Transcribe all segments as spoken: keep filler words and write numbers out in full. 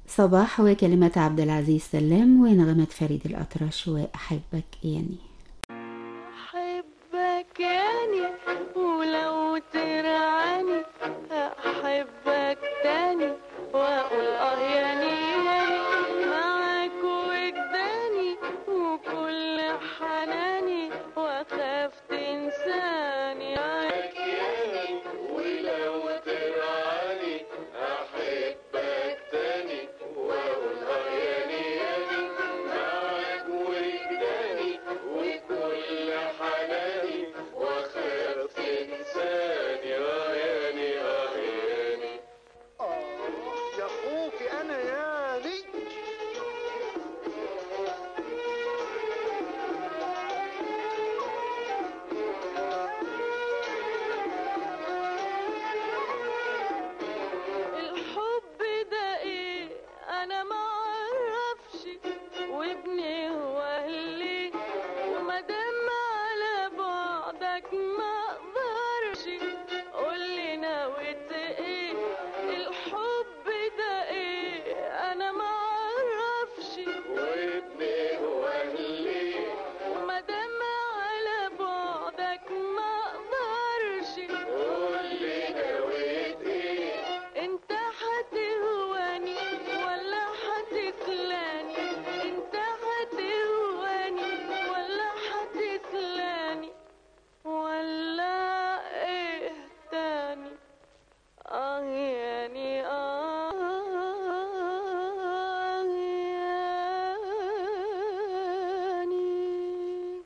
صباح وكلمات عبد العزيز سلام ونغمات فريد الأطرش وأحبك يعني. أحبك يعني ولو ترعاني أحبك تاني وأقول آه يعني يعني معاك وجداني وكل حناني وأخاف تنساني. أحبك يعني ولو ترعاني أحبك تاني وأقول آه يعني يعني معاك وجداني وكل حناني وأخاف تنساني. آه ياني آه ياني آه يا أخوك أنا ياني. الحب ده إيه أنا معرفش وابني هو اللي ومادام على بعدك ما أقدرش قولي نويت إيه. الحب ده إيه أنا معرفش وابني هو اللي ومادام على بعدك ما أقدرش قولي نويت إيه. انت هتهواني ولا هتكلاني انت هتهواني ولا هتكلاني ولا ايه تاني. اه يعني اه يعني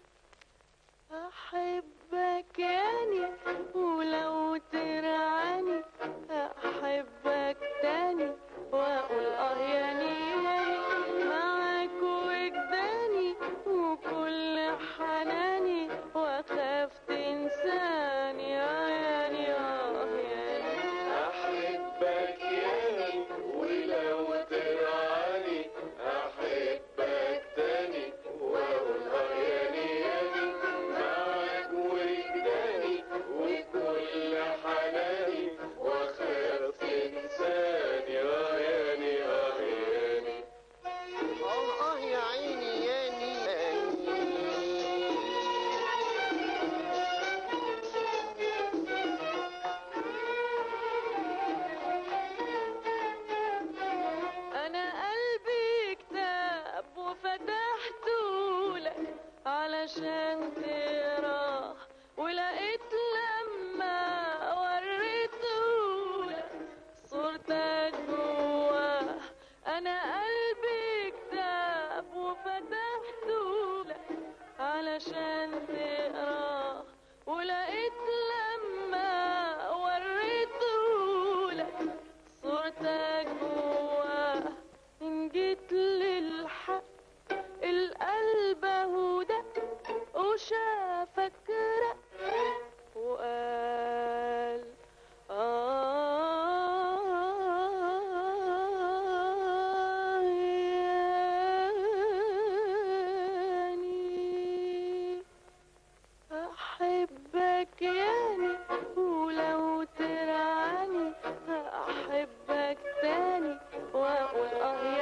أحبك يعني ولو ترعاني أحبك تاني وأقول آه يعني يعني معاك وجداني وكل حناني وأخاف تنساني. آه يعني آه يعني أحبك يعني ولو ترعاني أحبك تاني وأقول آه يعني يعني معاك وجداني وكل حناني وأخاف تنساني. آه ياني آه ياني آه آه يا عيني ياني ياني. أنا قلبي كتاب وفتحته لك علشان تقراه ولقيت لما وريته لك صورتك جواه. أنا قلبي كتاب وفتحته لك علشان تقراه ولقيت لما وريته لك صورتك جواه. إن جيت للحق القلب هدى وشافك رق وقال آه يعني أحبك يعني ولو ترعاني أحبك تاني وأقول آه